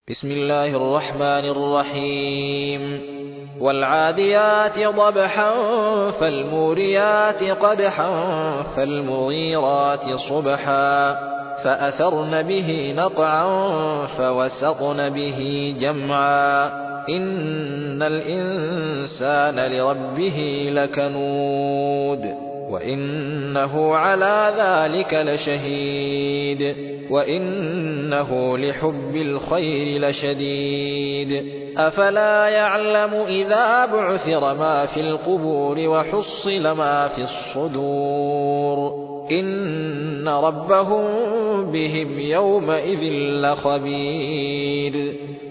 بسم الله الرحمن الرحيم والعاديات ضبحا فالموريات قدحا فالمغيرات صبحا فأثرن به نقعا فوسطن به جمعا إن الإنسان لربه لكنود وإنه على ذلك لشهيد وإنه لحب الخير لشديد أفلا يعلم إذا بعثر ما في القبور وحصل ما في الصدور إن ربهم بهم يومئذ لخبير